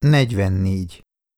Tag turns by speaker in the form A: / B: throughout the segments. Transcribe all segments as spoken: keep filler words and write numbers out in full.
A: negyvennégy.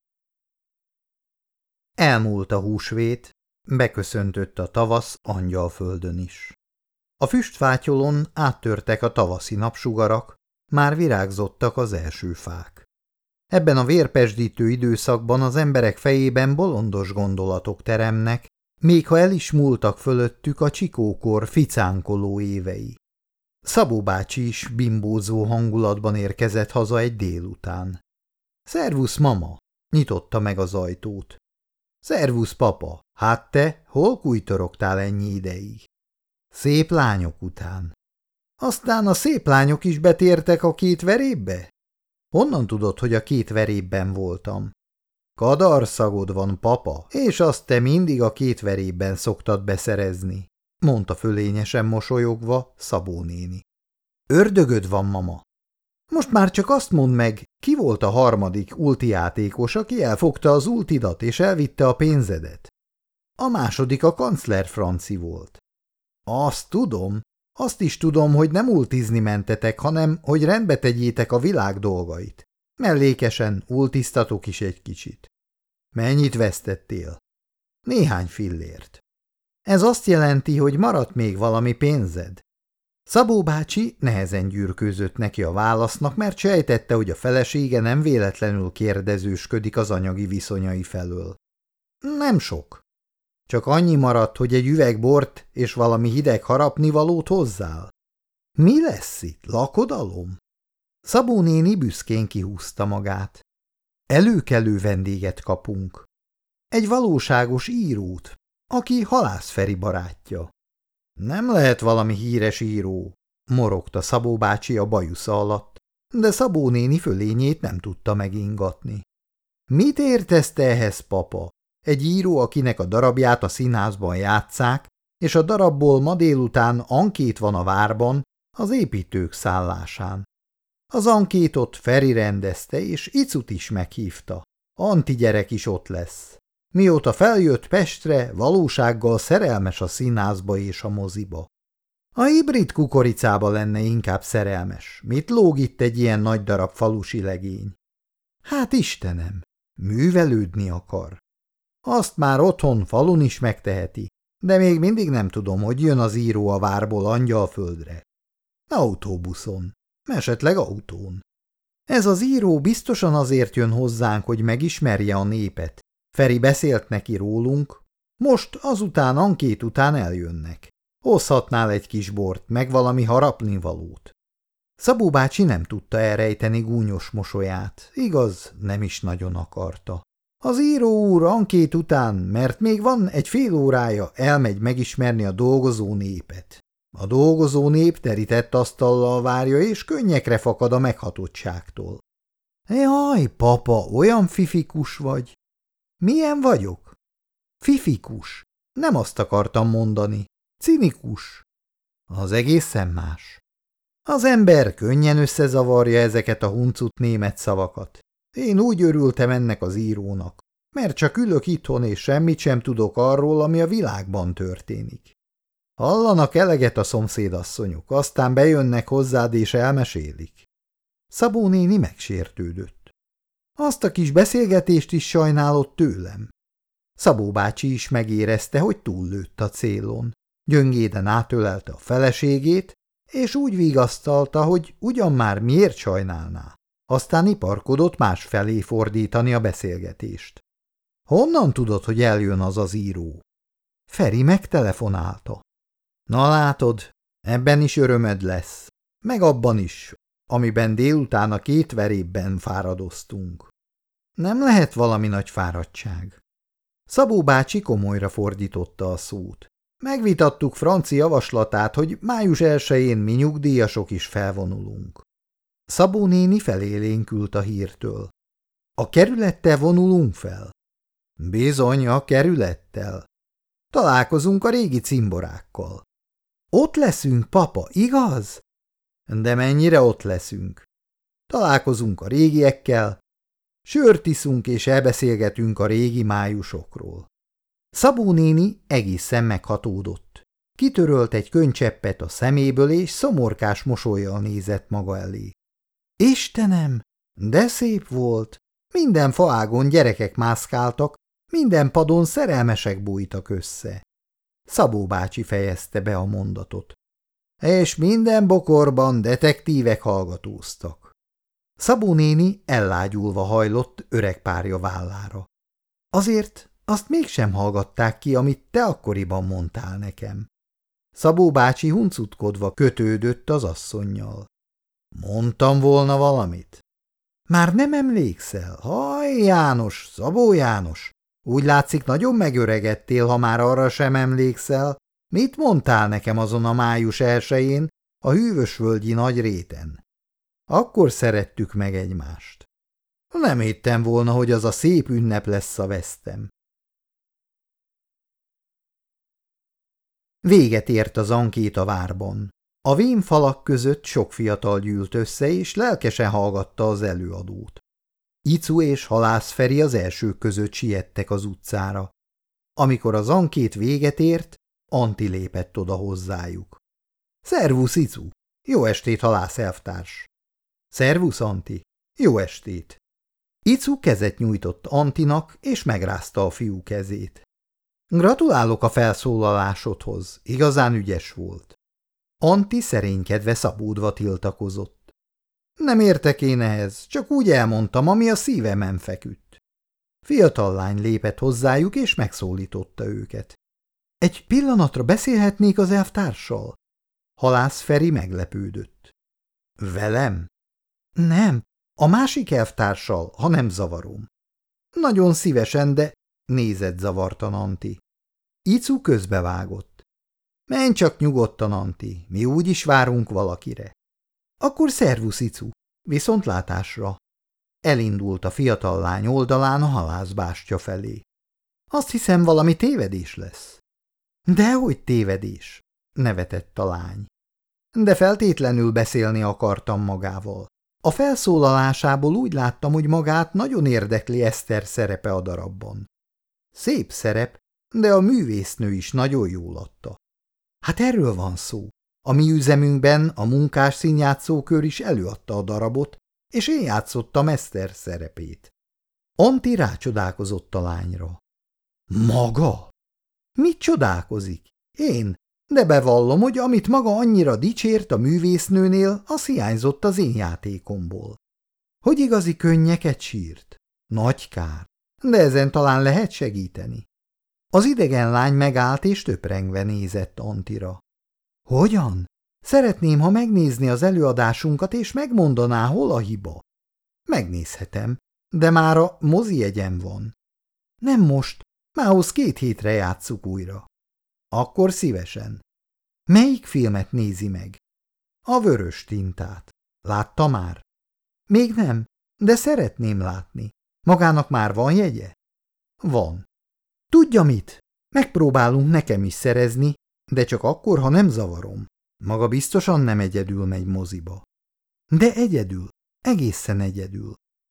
A: Elmúlt a húsvét, beköszöntött a tavasz Angyalföldön is. A füstfátyolon áttörtek a tavaszi napsugarak, már virágzottak az első fák. Ebben a vérpesdítő időszakban az emberek fejében bolondos gondolatok teremnek, még ha el is múltak fölöttük a csikókor ficánkoló évei. Szabó bácsi is bimbózó hangulatban érkezett haza egy délután. – Szervusz, mama! – nyitotta meg az ajtót. – Szervusz, papa! Hát te, hol kújtorogtál ennyi ideig? – Szép lányok után. – Aztán a szép lányok is betértek a két verébbe? – Honnan tudod, hogy a két verébben voltam? – Kadarszagod van, papa, és azt te mindig a két verébben szoktad beszerezni – mondta fölényesen mosolyogva Szabó néni. – Ördögöd van, mama. Most már csak azt mondd meg, ki volt a harmadik ulti játékos, aki elfogta az ultidat és elvitte a pénzedet? A második a kancler Franci volt. Azt tudom, azt is tudom, hogy nem ultizni mentetek, hanem hogy rendbe tegyétek a világ dolgait. Mellékesen ultiztatok is egy kicsit. Mennyit vesztettél? Néhány fillért. Ez azt jelenti, hogy maradt még valami pénzed? Szabó bácsi nehezen gyűrkőzött neki a válasznak, mert sejtette, hogy a felesége nem véletlenül kérdezősködik az anyagi viszonyai felől. Nem sok. Csak annyi maradt, hogy egy üveg bort és valami hideg harapnivalót hozzál. Mi lesz itt? Lakodalom? Szabó néni büszkén kihúzta magát. Előkelő vendéget kapunk. Egy valóságos írót, aki Halász Feri barátja. Nem lehet valami híres író, morogta Szabó bácsi a bajusza alatt, de Szabó néni fölényét nem tudta megingatni. Mit értesz te ehhez, papa? Egy író, akinek a darabját a színházban játsszák, és a darabból ma délután ankét van a várban, az építők szállásán. Az ankétot Feri rendezte, és Icut is meghívta. Anti gyerek is ott lesz. Mióta feljött Pestre, valósággal szerelmes a színházba és a moziba. A hibrid kukoricába lenne inkább szerelmes. Mit lóg itt egy ilyen nagy darab falusi legény? Hát Istenem, művelődni akar. Azt már otthon falun is megteheti, de még mindig nem tudom, hogy jön az író a várból Angyalföldre. Autóbuszon, esetleg autón. Ez az író biztosan azért jön hozzánk, hogy megismerje a népet. Feri beszélt neki rólunk, most azután ankét után eljönnek. Hozhatnál egy kis bort, meg valami harapnivalót. Szabó bácsi nem tudta elrejteni gúnyos mosolyát, igaz, nem is nagyon akarta. Az író úr ankét után, mert még van egy fél órája, elmegy megismerni a dolgozó népet. A dolgozó nép terített asztallal várja, és könnyekre fakad a meghatottságtól. Jaj, papa, olyan fifikus vagy. Milyen vagyok? Fifikus. Nem azt akartam mondani. Cinikus. Az egészen más. Az ember könnyen összezavarja ezeket a huncut német szavakat. Én úgy örültem ennek az írónak, mert csak ülök itthon és semmit sem tudok arról, ami a világban történik. Hallanak eleget a szomszédasszonyok, aztán bejönnek hozzád és elmesélik. Szabó néni megsértődött. Azt a kis beszélgetést is sajnálott tőlem. Szabó bácsi is megérezte, hogy túllőtt a célon. Gyöngéden átölelte a feleségét, és úgy vigasztalta, hogy ugyan már miért sajnálná. Aztán iparkodott más felé fordítani a beszélgetést. Honnan tudod, hogy eljön az az író? Feri megtelefonálta. Na látod, ebben is örömöd lesz, meg abban is, amiben délután a két verébben fáradoztunk. Nem lehet valami nagy fáradtság. Szabó bácsi komolyra fordította a szót. Megvitattuk Franci javaslatát, hogy május elsején mi nyugdíjasok is felvonulunk. Szabó néni felélénkült a hírtől. A kerülettel vonulunk fel? Bizony, a kerülettel. Találkozunk a régi cimborákkal. Ott leszünk, papa, igaz? De mennyire ott leszünk? Találkozunk a régiekkel, sört iszunk és elbeszélgetünk a régi májusokról. Szabó néni egészen meghatódott. Kitörölt egy könycseppet a szeméből, és szomorkás mosollyal nézett maga elé. Istenem, de szép volt! Minden faágon gyerekek mászkáltak, minden padon szerelmesek bújtak össze. Szabó bácsi fejezte be a mondatot. És minden bokorban detektívek hallgatóztak. Szabó néni ellágyulva hajlott öreg párja vállára. Azért azt mégsem hallgatták ki, amit te akkoriban mondtál nekem. Szabó bácsi huncutkodva kötődött az asszonnyal. Mondtam volna valamit? Már nem emlékszel? Haj, János, Szabó János! Úgy látszik, nagyon megöregedtél, ha már arra sem emlékszel. Mit mondtál nekem azon a május elsején a hűvösvölgyi nagy réten? Akkor szerettük meg egymást. Nem hittem volna, hogy az a szép ünnep lesz a vesztem. Véget ért az ankét a várban. A vén falak között sok fiatal gyűlt össze, és lelkesen hallgatta az előadót. Icu és Halász Feri az elsők között siettek az utcára. Amikor az ankét véget ért, Anti lépett oda hozzájuk. Szervusz, Icu! Jó estét, Halász elvtárs! Szervusz, Anti! Jó estét! Icu kezet nyújtott Antinak, és megrázta a fiú kezét. Gratulálok a felszólalásodhoz, igazán ügyes volt. Anti szerénykedve szabódva tiltakozott. Nem értek én ehhez, csak úgy elmondtam, ami a szívemen feküdt. Fiatal lány lépett hozzájuk, és megszólította őket. Egy pillanatra beszélhetnék az elvtárssal? Halász Feri meglepődött. Velem? Nem, a másik elvtárssal, ha nem zavarom. Nagyon szívesen, de nézett zavartan Anti. Icu közbevágott. Menj csak nyugodtan, Anti, mi úgy is várunk valakire. Akkor szervusz, Icu, viszontlátásra. Elindult a fiatal lány oldalán a halászbástya felé. Azt hiszem, valami tévedés lesz. Dehogy tévedés, nevetett a lány. De feltétlenül beszélni akartam magával. A felszólalásából úgy láttam, hogy magát nagyon érdekli Eszter szerepe a darabban. Szép szerep, de a művésznő is nagyon jól adta. Hát erről van szó. A mi üzemünkben a munkás színjátszókör is előadta a darabot, és én játszottam Eszter szerepét. Anti rácsodálkozott a lányra. Maga? Mit csodálkozik? Én? De bevallom, hogy amit maga annyira dicsért a művésznőnél, az hiányzott az én játékomból. Hogy igazi könnyeket sírt? Nagy kár, de ezen talán lehet segíteni. Az idegen lány megállt és töprengve nézett Antira. Hogyan? Szeretném, ha megnézni az előadásunkat, és megmondaná, hol a hiba. Megnézhetem, de már a mozi jegyem van. Nem most, mához két hétre játsszuk újra. Akkor szívesen. Melyik filmet nézi meg? A Vörös tintát. Látta már? Még nem, de szeretném látni. Magának már van jegye? Van. Tudja mit? Megpróbálunk nekem is szerezni, de csak akkor, ha nem zavarom. Maga biztosan nem egyedül megy moziba. De egyedül, egészen egyedül.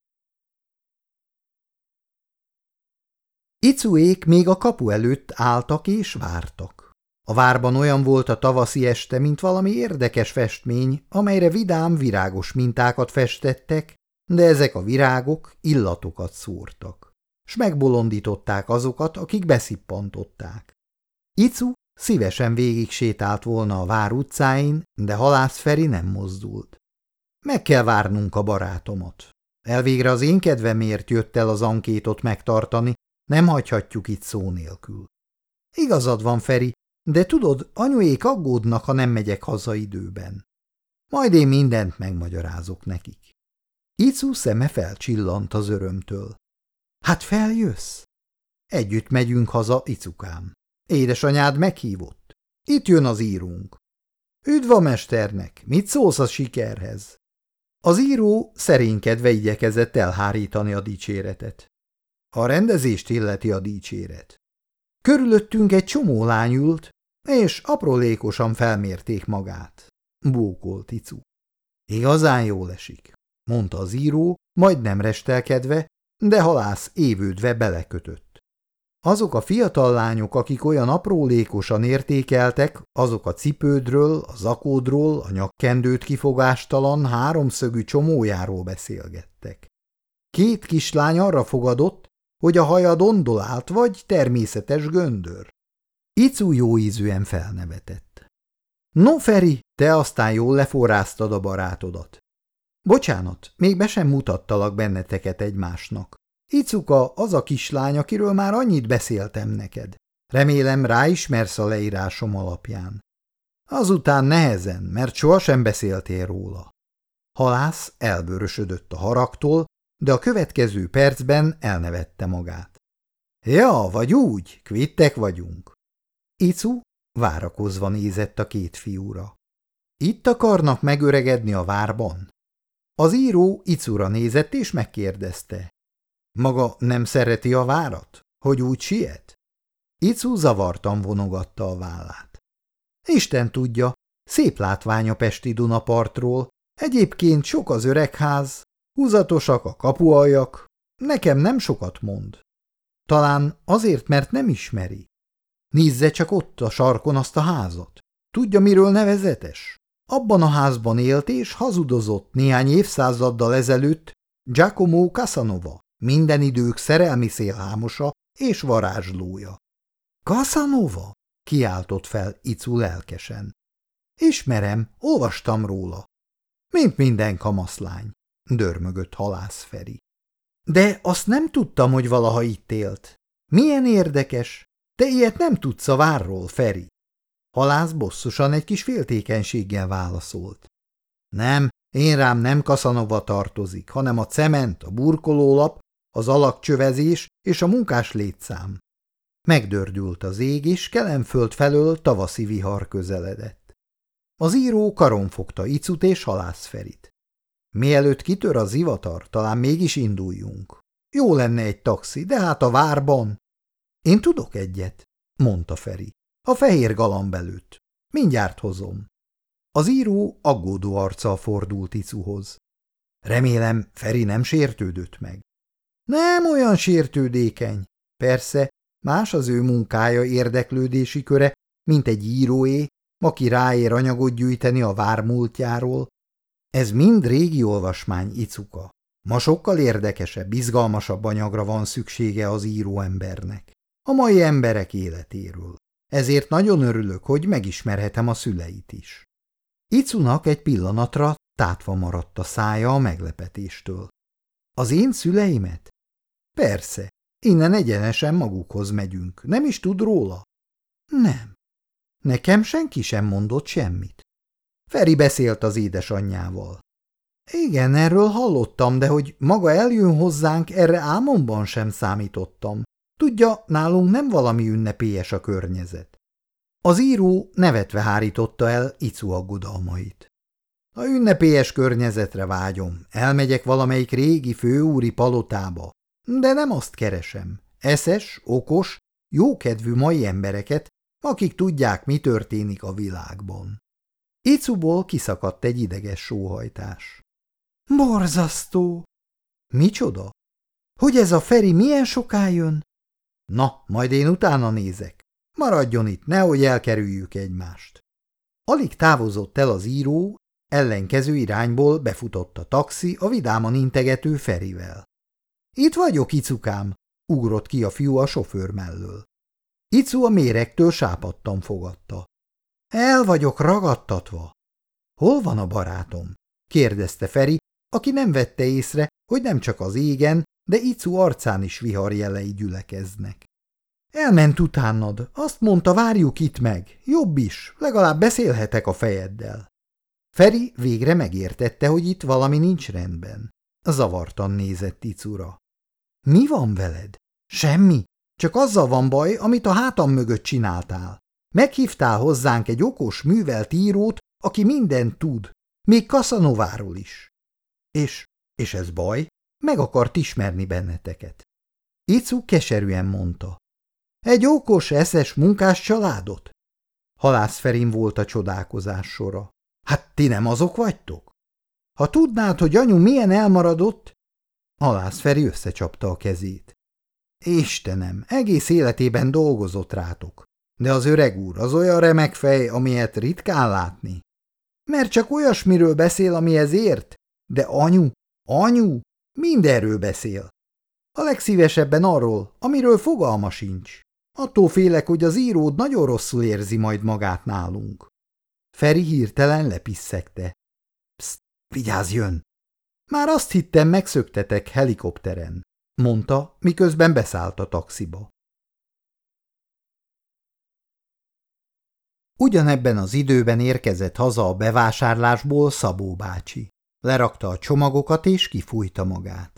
A: Icuék még a kapu előtt álltak és vártak. A várban olyan volt a tavaszi este, mint valami érdekes festmény, amelyre vidám, virágos mintákat festettek, de ezek a virágok illatokat szórtak, s megbolondították azokat, akik beszippantották. Icu szívesen végig sétált volna a vár utcáin, de Halász Feri nem mozdult. Meg kell várnunk a barátomat. Elvégre az én kedvemért jött el az ankétot megtartani, nem hagyhatjuk itt szó nélkül. Igazad van, Feri, de tudod, anyuék aggódnak, ha nem megyek haza időben. Majd én mindent megmagyarázok nekik. Icu szeme felcsillant az örömtől. Hát feljössz? Együtt megyünk haza, Icukám. Édesanyád meghívott. Itt jön az írónk. Üdv a mesternek, mit szólsz a sikerhez? Az író szerénykedve igyekezett elhárítani a dicséretet. A rendezést illeti a dicséret. Körülöttünk egy csomó lány ült, és aprólékosan felmérték magát. Bókolt Icu. Igazán jól esik, mondta az író, majdnem restelkedve, de Halász évődve belekötött. Azok a fiatal lányok, akik olyan aprólékosan értékeltek, azok a cipődről, a zakódról, a nyakkendőt kifogástalan háromszögű csomójáról beszélgettek. Két kislány arra fogadott, hogy a haja dondolált vagy természetes göndör. Icu jóízűen felnevetett. No, Feri, te aztán jól leforráztad a barátodat. Bocsánat, még be sem mutattalak benneteket egymásnak. Icuka az a kislány, akiről már annyit beszéltem neked. Remélem ráismersz a leírásom alapján. Azután nehezen, mert sohasem beszéltél róla. Halász elvörösödött a haragtól, de a következő percben elnevette magát. Ja, vagy úgy, kvittek vagyunk. Icu várakozva nézett a két fiúra. Itt akarnak megöregedni a várban? Az író Icura nézett és megkérdezte. Maga nem szereti a várat, hogy úgy siet? Icu zavartan vonogatta a vállát. Isten tudja, szép látvány a pesti Dunapartról, egyébként sok az öregház, húzatosak a kapualjak, nekem nem sokat mond. Talán azért, mert nem ismeri. Nézze csak ott a sarkon azt a házat. Tudja, miről nevezetes? Abban a házban élt és hazudozott néhány évszázaddal ezelőtt Giacomo Casanova, minden idők szerelmi szélhámosa és varázslója. Casanova? Kiáltott fel Icu lelkesen. Ismerem, olvastam róla. Mint minden kamaszlány, dörmögött Halász Feri. De azt nem tudtam, hogy valaha itt élt. Milyen érdekes, te ilyet nem tudsz a várról, Feri. Halász bosszusan egy kis féltékenységgel válaszolt. Nem, én rám nem Casanova tartozik, hanem a cement, a burkolólap, az alakcsövezés és a munkás létszám. Megdördült az ég, és Kelenföld felől tavaszi vihar közeledett. Az író karon fogta Icut és Halász Ferit. Mielőtt kitör a zivatar, talán mégis induljunk. Jó lenne egy taxi, de hát a várban. Én tudok egyet, mondta Feri. A fehér galamb előtt. Mindjárt hozom. Az író aggódó arccal fordult Icuhoz. Remélem, Feri nem sértődött meg. Nem olyan sértődékeny. Persze, más az ő munkája, érdeklődési köre, mint egy íróé, aki ráér anyagot gyűjteni a vár múltjáról. Ez mind régi olvasmány, Icuka. Ma sokkal érdekesebb, izgalmasabb anyagra van szüksége az író embernek. A mai emberek életéről. Ezért nagyon örülök, hogy megismerhetem a szüleit is. Icunak egy pillanatra tátva maradt a szája a meglepetéstől. Az én szüleimet? Persze, innen egyenesen magukhoz megyünk. Nem is tud róla? Nem. Nekem senki sem mondott semmit. Feri beszélt az édesanyjával. Igen, erről hallottam, de hogy maga eljön hozzánk, erre álmomban sem számítottam. Tudja, nálunk nem valami ünnepélyes a környezet. Az író nevetve hárította el Icu aggodalmait. A ünnepélyes környezetre vágyom, elmegyek valamelyik régi főúri palotába, de nem azt keresem. Eszes, okos, jókedvű mai embereket, akik tudják, mi történik a világban. Icuból kiszakadt egy ideges sóhajtás. Borzasztó! Micsoda? Hogy ez a Feri milyen soká jön? Na, majd én utána nézek. Maradjon itt, nehogy elkerüljük egymást. Alig távozott el az író, ellenkező irányból befutott a taxi a vidáman integető Ferivel. Itt vagyok, Icukám, ugrott ki a fiú a sofőr mellől. Icu a méregtől sápadtan fogadta. El vagyok ragadtatva. Hol van a barátom? Kérdezte Feri, aki nem vette észre, hogy nem csak az égen, de Icu arcán is viharjelei gyülekeznek. Elment utánad, azt mondta, várjuk itt meg. Jobb is, legalább beszélhetek a fejeddel. Feri végre megértette, hogy itt valami nincs rendben. Zavartan nézett Icura. Mi van veled? Semmi. Csak azzal van baj, amit a hátam mögött csináltál. Meghívtál hozzánk egy okos, művelt írót, aki mindent tud, még Casanováról is. És, és ez baj? Meg akart ismerni benneteket. Icu keserűen mondta. Egy okos, eszes munkás családot? Halász Ferin volt a csodálkozás sora. Hát ti nem azok vagytok? Ha tudnád, hogy anyu milyen elmaradott... Halász Feri összecsapta a kezét. Istenem, egész életében dolgozott rátok. De az öreg úr az olyan remek fej, amilyet ritkán látni. Mert csak olyasmiről beszél, amihez ért. De anyu, anyu, Mindenről beszél. A legszívesebben arról, amiről fogalma sincs. Attól félek, hogy az íród nagyon rosszul érzi majd magát nálunk. Feri hirtelen lepisszegte. Pszt, vigyázz, jön! Már azt hittem, megszöktetek helikopteren, mondta, miközben beszállt a taxiba. Ugyanebben az időben érkezett haza a bevásárlásból Szabó bácsi. Lerakta a csomagokat és kifújta magát.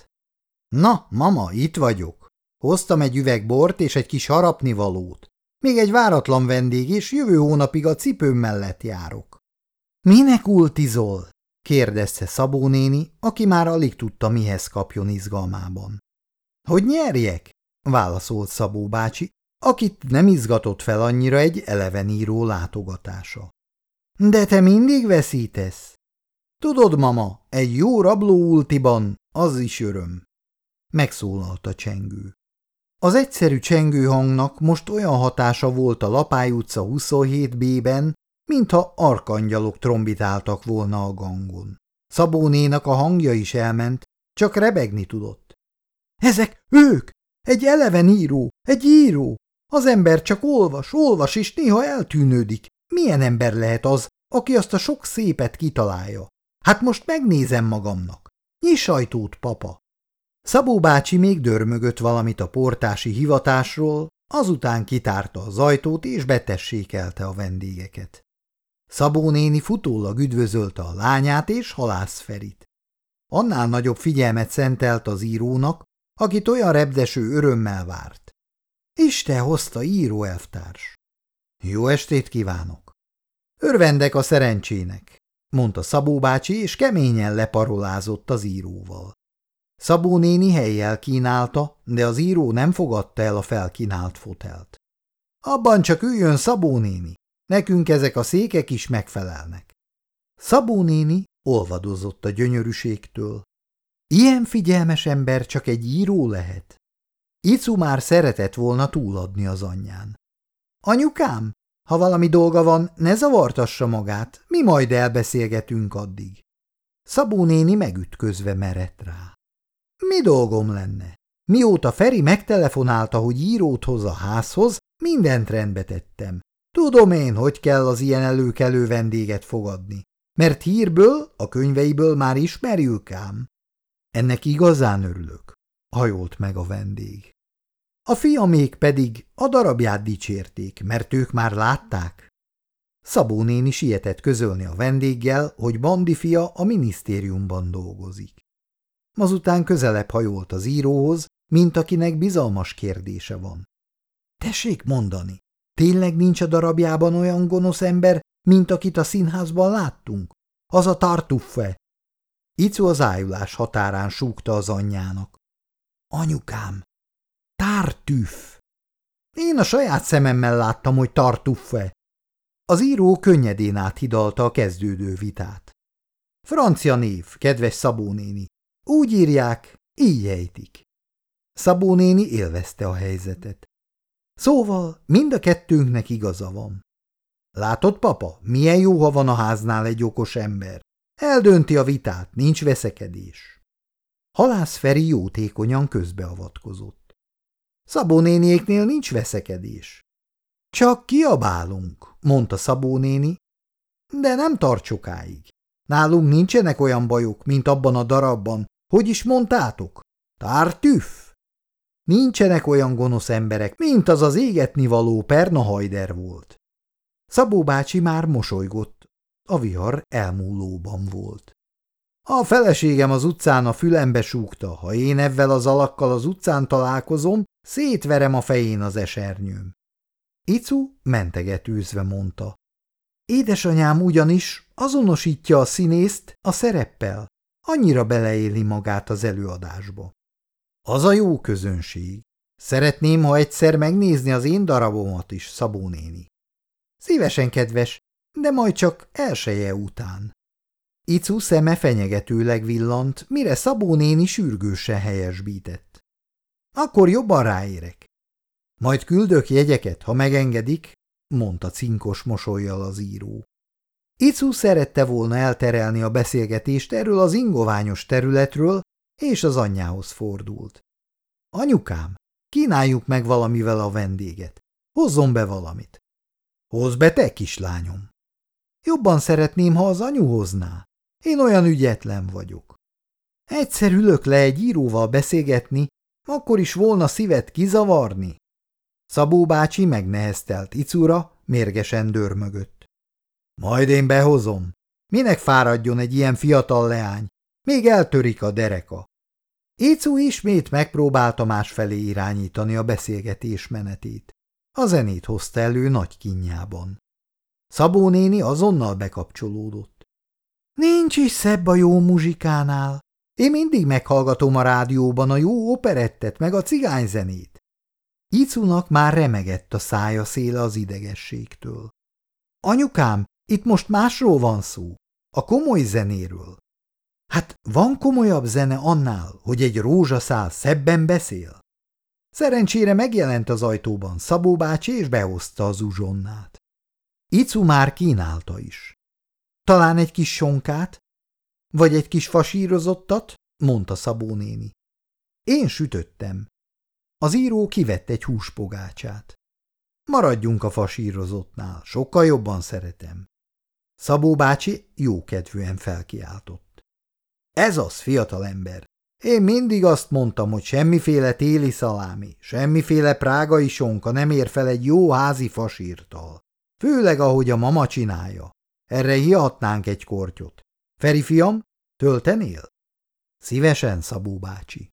A: Na, mama, itt vagyok. Hoztam egy üveg bort és egy kis harapnivalót. Még egy váratlan vendég, és jövő hónapig a cipőm mellett járok. Minek ultizol? Kérdezte Szabó néni, aki már alig tudta, mihez kapjon izgalmában. Hogy nyerjek? Válaszolt Szabó bácsi, akit nem izgatott fel annyira egy eleveníró látogatása. De te mindig veszítesz. Tudod, mama, egy jó rabló ultiban az is öröm. Megszólalt a csengő. Az egyszerű csengőhangnak most olyan hatása volt a Lapály utca huszonhét bé-ben, mintha arkangyalok trombitáltak volna a gangon. Szabó nénak a hangja is elment, csak rebegni tudott. Ezek ők! Egy eleven író, egy író! Az ember csak olvas, olvas, és néha eltűnődik. Milyen ember lehet az, aki azt a sok szépet kitalálja? Hát most megnézem magamnak. Nyiss ajtót, papa! Szabó bácsi még dörmögött valamit a portási hivatásról, azután kitárta az ajtót és betessékelte a vendégeket. Szabó néni futólag üdvözölte a lányát és Halász Ferit. Annál nagyobb figyelmet szentelt az írónak, akit olyan repdeső örömmel várt. Isten hozta, író elvtárs! Jó estét kívánok! Örvendek a szerencsének, mondta Szabó bácsi, és keményen leparolázott az íróval. Szabó néni helyjel kínálta, de az író nem fogadta el a felkínált fotelt. Abban csak üljön, Szabó néni, nekünk ezek a székek is megfelelnek. Szabó néni olvadozott a gyönyörűségtől. Ilyen figyelmes ember csak egy író lehet. Icu már szeretett volna túladni az anyján. Anyukám, ha valami dolga van, ne zavartassa magát, mi majd elbeszélgetünk addig. Szabó néni megütközve merett rá. Mi dolgom lenne? Mióta Feri megtelefonálta, hogy írót hoz a házhoz, mindent rendbe tettem. Tudom én, hogy kell az ilyen előkelő vendéget fogadni, mert hírből, a könyveiből már ismerjük ám. Ennek igazán örülök, hajolt meg a vendég. A fiamék pedig a darabját dicsérték, mert ők már látták. Szabó néni sietett közölni a vendéggel, hogy Bandi fia a minisztériumban dolgozik. Azután közelebb hajolt az íróhoz, mint akinek bizalmas kérdése van. Tessék mondani, tényleg nincs a darabjában olyan gonosz ember, mint akit a színházban láttunk? Az a Tartuffe. Icu az ájulás határán súgta az anyjának. Anyukám, Tartüff. Én a saját szememmel láttam, hogy Tartuffe. Az író könnyedén áthidalta a kezdődő vitát. Francia név, kedves Szabó néni. Úgy írják, így ejtik. Szabó néni élvezte a helyzetet. Szóval mind a kettőnknek igaza van. Látod, papa, milyen jó, ha van a háznál egy okos ember. Eldönti a vitát, nincs veszekedés. Halász Feri jótékonyan közbeavatkozott. Szabó néniéknél nincs veszekedés. Csak kiabálunk, mondta Szabó néni, de nem tart sokáig. Nálunk nincsenek olyan bajok, mint abban a darabban. Hogy is mondtátok? Tartüff? Nincsenek olyan gonosz emberek, mint az az égetnivaló Pernahajder volt. Szabó bácsi már mosolygott, a vihar elmúlóban volt. A feleségem az utcán a fülembe súgta, ha én evvel az alakkal az utcán találkozom, szétverem a fején az esernyőm. Icu mentegetőzve mondta. Édesanyám ugyanis azonosítja a színészt a szereppel, annyira beleéli magát az előadásba. Az a jó közönség. Szeretném, ha egyszer megnézni az én darabomat is, Szabó néni. Szívesen, kedves, de majd csak elseje után. Icu szeme fenyegetőleg villant, mire Szabó néni sürgősen helyesbített. Akkor jobban ráérek. Majd küldök jegyeket, ha megengedik, mondta cinkos mosollyal az író. Icu szerette volna elterelni a beszélgetést erről az ingoványos területről, és az anyjához fordult. Anyukám, kínáljuk meg valamivel a vendéget. Hozzon be valamit. Hozz be te, kislányom. Jobban szeretném, ha az anyu hozná. Én olyan ügyetlen vagyok. Egyszer ülök le egy íróval beszélgetni, akkor is volna szívet kizavarni. Szabó bácsi megneheztelt Icura, mérgesen dörmögött. Majd én behozom. Minek fáradjon egy ilyen fiatal leány? Még eltörik a dereka. Icu ismét megpróbálta másfelé irányítani a beszélgetés menetét. A zenét hozta elő nagy kínjában. Szabó néni azonnal bekapcsolódott. Nincs is szebb a jó muzsikánál. Én mindig meghallgatom a rádióban a jó operettet meg a cigányzenét. Icunak már remegett a szája széle az idegességtől. Anyukám, itt most másról van szó, a komoly zenéről. Hát van komolyabb zene annál, hogy egy rózsaszál szebben beszél? Szerencsére megjelent az ajtóban Szabó bácsi, és behozta az uzsonnát. Icu már kínálta is. Talán egy kis sonkát? Vagy egy kis fasírozottat? Mondta Szabó néni. Én sütöttem. Az író kivett egy húspogácsát. Maradjunk a fasírozottnál, sokkal jobban szeretem. Szabó bácsi jókedvűen felkiáltott. Ez az, fiatalember. Én mindig azt mondtam, hogy semmiféle téli szalámi, semmiféle prágai sonka nem ér fel egy jó házi fasírtal. Főleg, ahogy a mama csinálja. Erre hihatnánk egy kortyot. Feri fiam, töltenél? Szívesen, Szabó bácsi.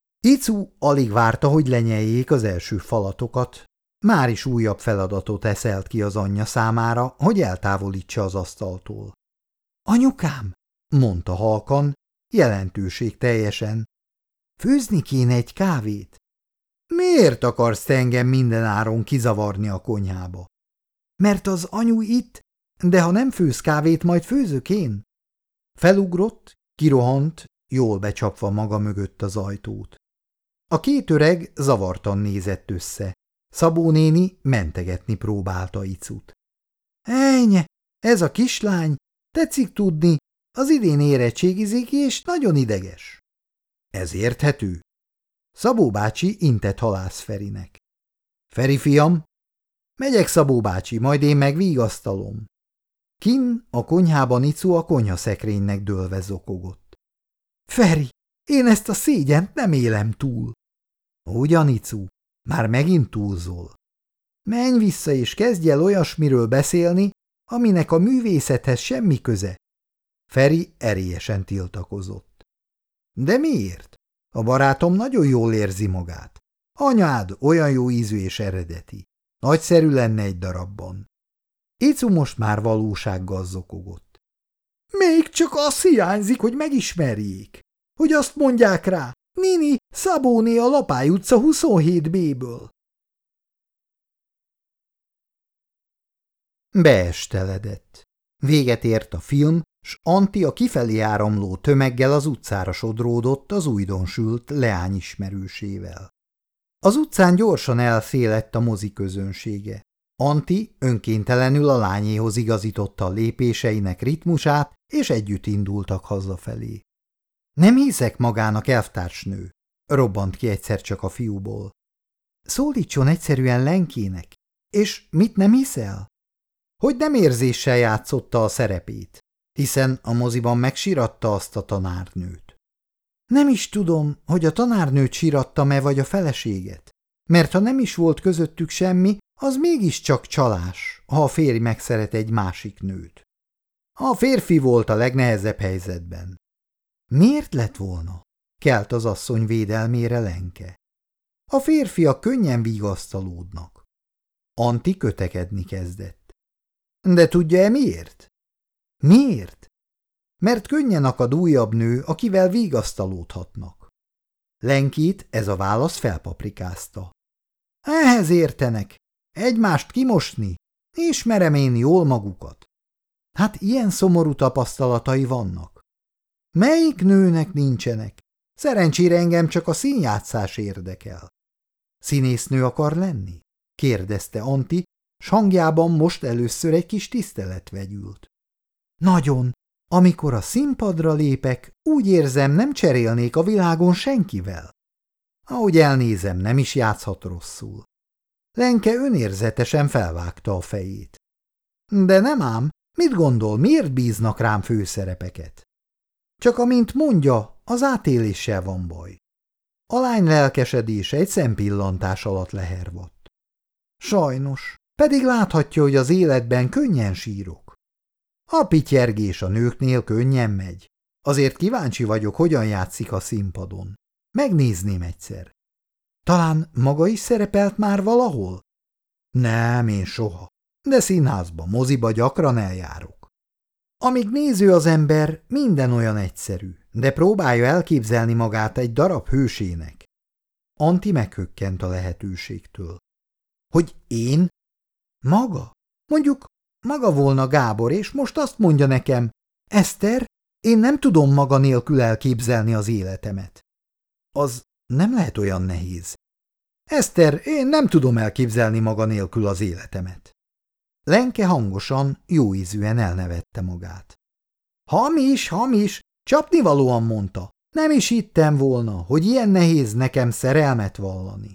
A: Icu alig várta, hogy lenyeljék az első falatokat. Már is újabb feladatot eszelt ki az anyja számára, hogy eltávolítsa az asztaltól. Anyukám, mondta halkan, jelentőség teljesen. Főzni kéne egy kávét. Miért akarsz te engem mindenáron kizavarni a konyhába? Mert az anyu itt, de ha nem főz kávét, majd főzök én. Felugrott, kirohant, jól becsapva maga mögött az ajtót. A két öreg zavartan nézett össze. Szabó néni mentegetni próbálta Icut. Ennyi, ez a kislány, tetszik tudni, az idén érettségizik, és nagyon ideges. Ez érthető? Szabó bácsi intett Halász Ferinek. Feri fiam, megyek, Szabó bácsi, majd én meg vigasztalom. Kinn a konyhában Icu a konyhaszekrénynek dőlve zokogott. Feri, én ezt a szégyent nem élem túl. Ugyan, Icu, már megint túlzol. Menj vissza és kezdj el olyasmiről beszélni, aminek a művészethez semmi köze. Feri erélyesen tiltakozott. De miért? A barátom nagyon jól érzi magát. Anyád olyan jó ízű és eredeti. Nagyszerű lenne egy darabban. Icu most már valósággal zokogott. Még csak az hiányzik, hogy megismerjék. Hogy azt mondják rá, Nini Szabóné a Lapály utca huszonhét bé-ből. Beesteledett. Véget ért a film, s Antti a kifelé áramló tömeggel az utcára sodródott az újdonsült leány ismerősével. Az utcán gyorsan elszélett a mozi közönsége. Antti önkéntelenül a lányéhoz igazította a lépéseinek ritmusát, és együtt indultak hazafelé. Nem hiszek magának, elvtársnő, robbant ki egyszer csak a fiúból. Szólítson egyszerűen Lenkének, és mit nem hiszel? Hogy nem érzéssel játszotta a szerepét, hiszen a moziban megsiratta azt a tanárnőt. Nem is tudom, hogy a tanárnőt sirattam-e vagy a feleséget, mert ha nem is volt közöttük semmi, az mégiscsak csalás, ha a férj megszeret egy másik nőt. A férfi volt a legnehezebb helyzetben. Miért lett volna? Kelt az asszony védelmére Lenke. A férfiak könnyen vigasztalódnak. Antti kötekedni kezdett. De tudja-e miért? Miért? Mert könnyen akad újabb nő, akivel vigasztalódhatnak. Lenkét ez a válasz felpaprikázta. Ehhez értenek, egymást kimosni, ismerem én jól magukat. Hát ilyen szomorú tapasztalatai vannak. Melyik nőnek nincsenek? Szerencsére engem csak a színjátszás érdekel. Színésznő akar lenni? Kérdezte Antti, s hangjában most először egy kis tisztelet vegyült. Nagyon, Amikor a színpadra lépek, úgy érzem, nem cserélnék a világon senkivel. Ahogy elnézem, nem is játszhat rosszul. Lenke önérzetesen felvágta a fejét. De nem ám, mit gondol, miért bíznak rám főszerepeket? Csak amint mondja, az átéléssel van baj. A lány lelkesedése egy szempillantás alatt lehervadt. Sajnos, pedig láthatja, hogy az életben könnyen sírok. A pityergés a nőknél könnyen megy. Azért kíváncsi vagyok, hogyan játszik a színpadon. Megnézném egyszer. Talán maga is szerepelt már valahol? Nem, én soha. De színházba, moziba gyakran eljárok. Amíg néző az ember, minden olyan egyszerű, de próbálja elképzelni magát egy darab hősének. Anti meghökkent a lehetőségtől. Hogy én? Maga? Mondjuk maga volna Gábor, és most azt mondja nekem, Eszter, én nem tudom maga nélkül elképzelni az életemet. Az nem lehet olyan nehéz. Eszter, én nem tudom elképzelni maga nélkül az életemet. Lenke hangosan, jóízűen elnevette magát. Hamis, hamis, csapnivalóan mondta. Nem is hittem volna, hogy ilyen nehéz nekem szerelmet vallani.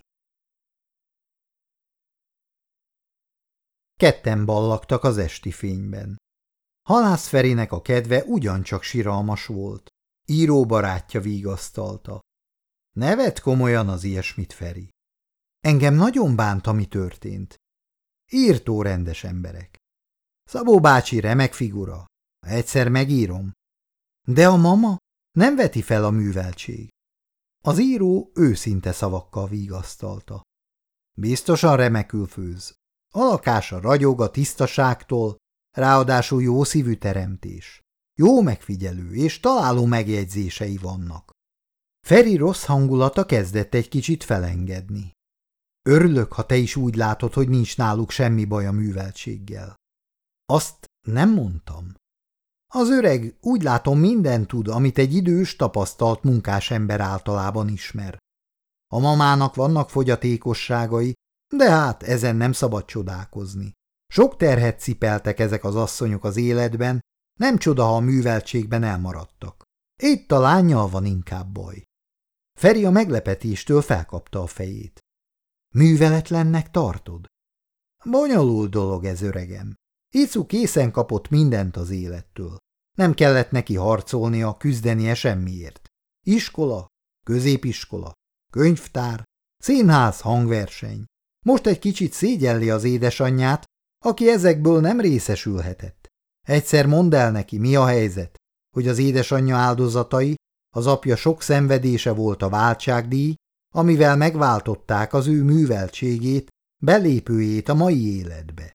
A: Ketten ballagtak az esti fényben. Halász Ferinek a kedve ugyancsak siralmas volt. Íróbarátja vigasztalta. Ne vedd komolyan az ilyesmit, Feri. Engem nagyon bánt, ami történt. Írtó rendes emberek. Szabó bácsi remek figura. Egyszer megírom. De a mama nem veti fel a műveltség. Az író őszinte szavakkal vigasztalta. Biztosan remekül főz. A lakása ragyog a tisztaságtól, ráadásul jó szívű teremtés. Jó megfigyelő és találó megjegyzései vannak. Feri rossz hangulata kezdett egy kicsit felengedni. Örülök, ha te is úgy látod, hogy nincs náluk semmi baj a műveltséggel. Azt nem mondtam. Az öreg úgy látom mindent tud, amit egy idős, tapasztalt munkás ember általában ismer. A mamának vannak fogyatékosságai, de hát ezen nem szabad csodálkozni. Sok terhet cipeltek ezek az asszonyok az életben, nem csoda, ha a műveltségben elmaradtak. Itt a lánnyal van inkább baj. Feri a meglepetéstől felkapta a fejét. Műveletlennek tartod? Bonyolult dolog ez, öregem. Icu készen kapott mindent az élettől. Nem kellett neki harcolnia, küzdenie semmiért. Iskola, középiskola, könyvtár, színház, hangverseny. Most egy kicsit szégyelli az édesanyját, aki ezekből nem részesülhetett. Egyszer mondd el neki, mi a helyzet, hogy az édesanyja áldozatai, az apja sok szenvedése volt a váltságdíj, amivel megváltották az ő műveltségét, belépőjét a mai életbe.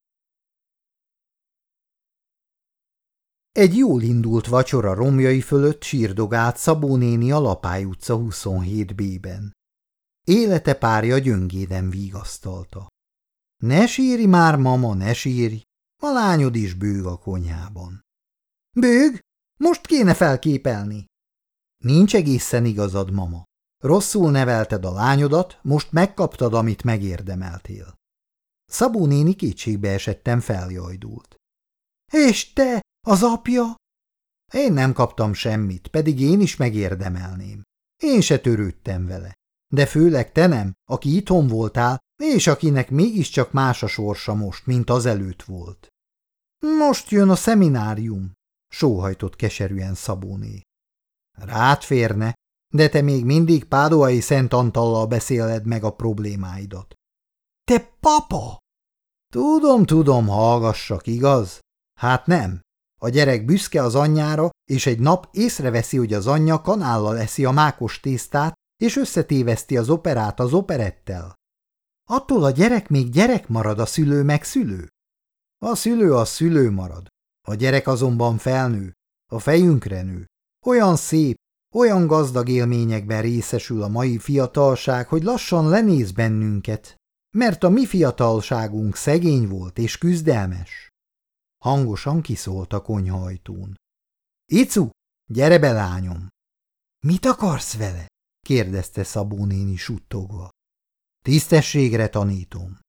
A: Egy jól indult vacsora romjai fölött sírdogált Szabó néni a Lapály utca huszonhét bé-ben. Élete párja gyöngéden vigasztalta. Ne sírj már, mama, ne sírj, a lányod is bőg a konyhában. Bőg? Most kéne felképelni. Nincs egészen igazad, mama. Rosszul nevelted a lányodat, most megkaptad, amit megérdemeltél. Szabó néni kétségbe esetten feljajdult. És te, az apja? Én nem kaptam semmit, pedig én is megérdemelném. Én se törődtem vele. De főleg te nem, aki itthon voltál, és akinek mégiscsak más a sorsa most, mint azelőtt volt. Most jön a szeminárium, sóhajtott keserűen Szabóné. Rád férne, de te még mindig Páduai Szent Antallal beszéled meg a problémáidat. Te papa! Tudom, tudom, hallgassak, igaz? Hát nem. A gyerek büszke az anyjára, és egy nap észreveszi, hogy az anyja kanállal eszi a mákos tésztát, és összetéveszti az operát az operettel. Attól a gyerek még gyerek marad, a szülő meg szülő. A szülő a szülő marad, a gyerek azonban felnő, a fejünkre nő. Olyan szép, olyan gazdag élményekben részesül a mai fiatalság, hogy lassan lenéz bennünket, mert a mi fiatalságunk szegény volt és küzdelmes. Hangosan kiszólt a konyhaajtón. Icu, gyere be, lányom! Mit akarsz vele? kérdezte Szabó néni suttogva. Tisztességre tanítom.